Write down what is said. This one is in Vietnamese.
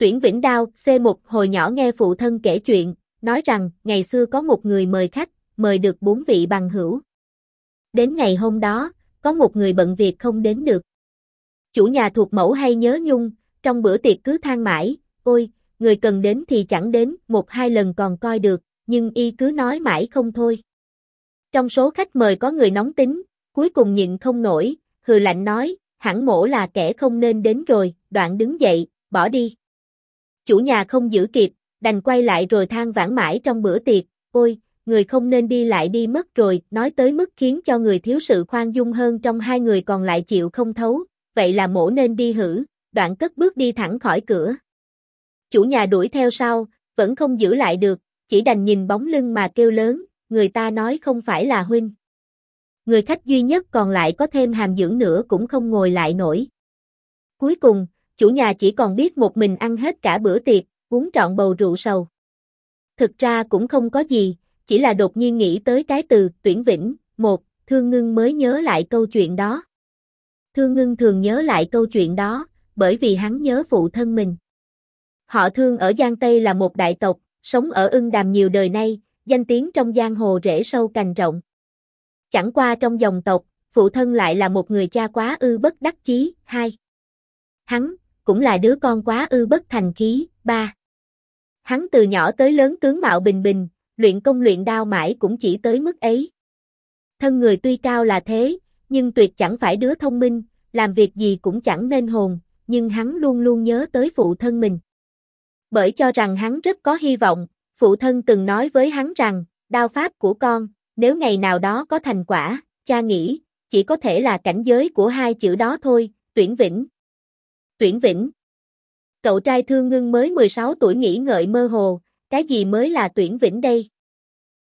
Tuyển Vĩnh Đao, C1 hồi nhỏ nghe phụ thân kể chuyện, nói rằng ngày xưa có một người mời khách, mời được 4 vị bằng hữu. Đến ngày hôm đó, có một người bận việc không đến được. Chủ nhà thuộc mẫu hay nhớ nhung, trong bữa tiệc cứ than mãi, ôi, người cần đến thì chẳng đến, 1-2 lần còn coi được, nhưng y cứ nói mãi không thôi. Trong số khách mời có người nóng tính, cuối cùng nhịn không nổi, hừ lạnh nói, hẳn mổ là kẻ không nên đến rồi, đoạn đứng dậy, bỏ đi. Chủ nhà không giữ kịp, đành quay lại rồi than vãn mãi trong bữa tiệc, ôi, người không nên đi lại đi mất rồi, nói tới mức khiến cho người thiếu sự khoan dung hơn trong hai người còn lại chịu không thấu, vậy là mổ nên đi hử, đoạn cất bước đi thẳng khỏi cửa. Chủ nhà đuổi theo sau, vẫn không giữ lại được, chỉ đành nhìn bóng lưng mà kêu lớn, người ta nói không phải là huynh. Người khách duy nhất còn lại có thêm hàm dưỡng nữa cũng không ngồi lại nổi. Cuối cùng, chủ nhà chỉ còn biết một mình ăn hết cả bữa tiệc, uống trọn bầu rượu sầu. Thực ra cũng không có gì, chỉ là đột nhiên nghĩ tới cái từ Tuyển Vĩnh, Thương Ngưng mới nhớ lại câu chuyện đó. Thương Ngưng thường nhớ lại câu chuyện đó, bởi vì hắn nhớ phụ thân mình. Họ Thương ở Giang Tây là một đại tộc, sống ở Ưng Đàm nhiều đời nay, danh tiếng trong giang hồ rễ sâu cành rộng. Chẳng qua trong dòng tộc, phụ thân lại là một người cha quá ư bất đắc chí, 2. Hắn, cũng là đứa con quá ư bất thành khí, 3. Hắn từ nhỏ tới lớn tướng mạo bình bình, luyện công luyện đao mãi cũng chỉ tới mức ấy. Thân người tuy cao là thế, nhưng tuyệt chẳng phải đứa thông minh, làm việc gì cũng chẳng nên hồn, nhưng hắn luôn luôn nhớ tới phụ thân mình. Bởi cho rằng hắn rất có hy vọng, phụ thân từng nói với hắn rằng, đao pháp của con, nếu ngày nào đó có thành quả, cha nghĩ, chỉ có thể là cảnh giới của 2 chữ đó thôi, Tuyển Vĩnh. Tuyển Vĩnh. Cậu trai Thương Ngưng mới 16 tuổi nghĩ ngợi mơ hồ, cái gì mới là Tuyển Vĩnh đây?